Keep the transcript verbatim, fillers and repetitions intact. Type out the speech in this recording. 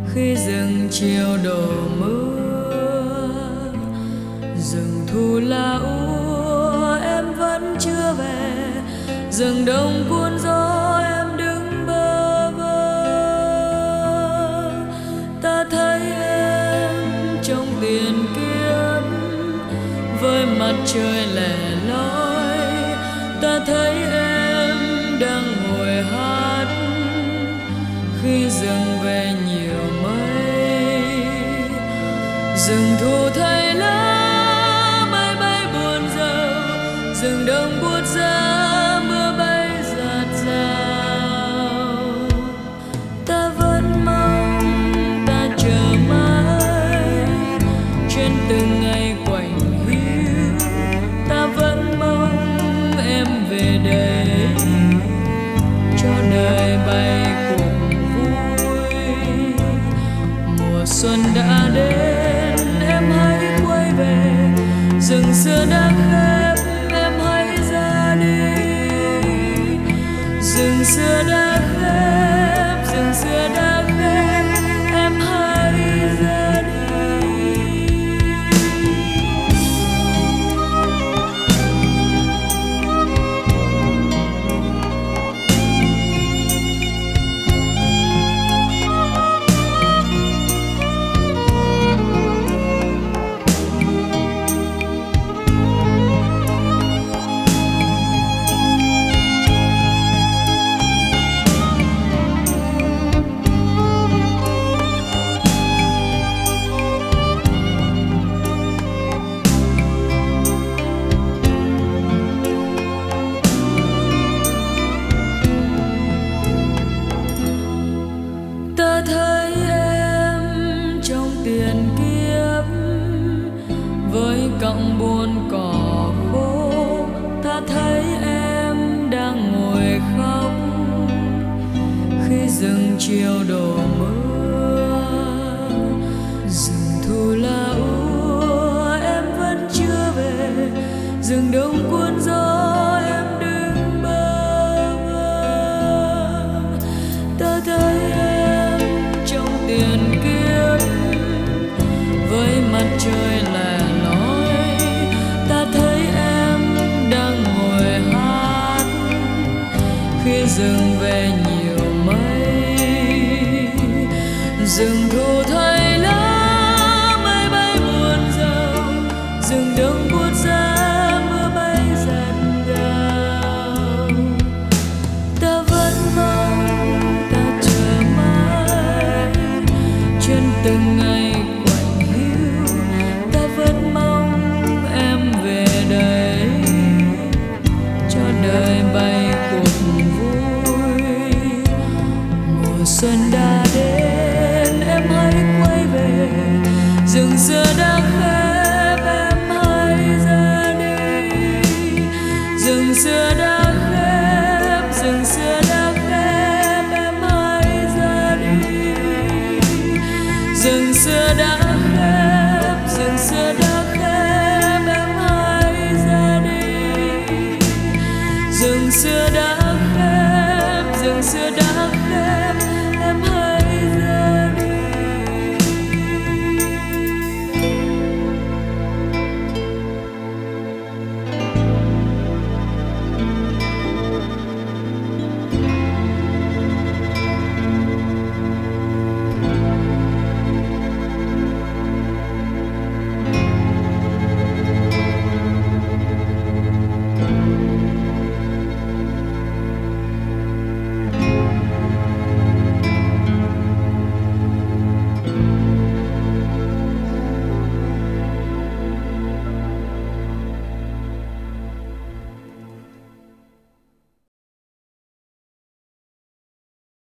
khi rừng chiều đổ mưa, rừng thu là úa em vẫn chưa về, rừng đông cuốn gió em đứng bơ vơ. Ta thấy em trong tiền kiếp với mặt trời lẻ loi, ta thấy em đang ngồi hát khi rừng về nhiều mây. Rừng thu thay lá bay bay buồn rầu, rừng đông buốt giá mưa bay rạt rào. Ta vẫn mong, ta chờ mãi trên từng ngày quạnh hiu. Ta vẫn mong em về đây cho đời bay cùng vui. Mùa xuân đã đến, em hãy quay về, rừng xưa đã khép, em hãy ra đi. Rừng xưa đã khép, rừng xưa đã khép, em hãy ra đi. Ta thấy em trong tiền kiếp với cọng buồn cỏ khô. Ta thấy em đang ngồi khóc khi rừng chiều đổ mưa. Rừng thu là úa em vẫn chưa về, rừng đông cuốn gió em đứng bơ vơ. Ta thấy em trong tiền kiếp với mặt trời lẻ loi, ta thấy em đang ngồi hát khi rừng về nhiều mây. Rừng thu thay lá bay bay buồn rầu, rừng đông buốt giá mưa bay rạt rào. Ta vẫn mong, ta chờ mãi trên từng ngày quạnh hiu. Ta vẫn mong em về đây cho đời bay cùng vui. Mùa xuân đã đến, em hãy quay về, rừng xưa đã khép, em hãy ra đi. Rừng xưa đã khép, rừng xưa đã khép, em hãy ra đi. Rừng xưa đã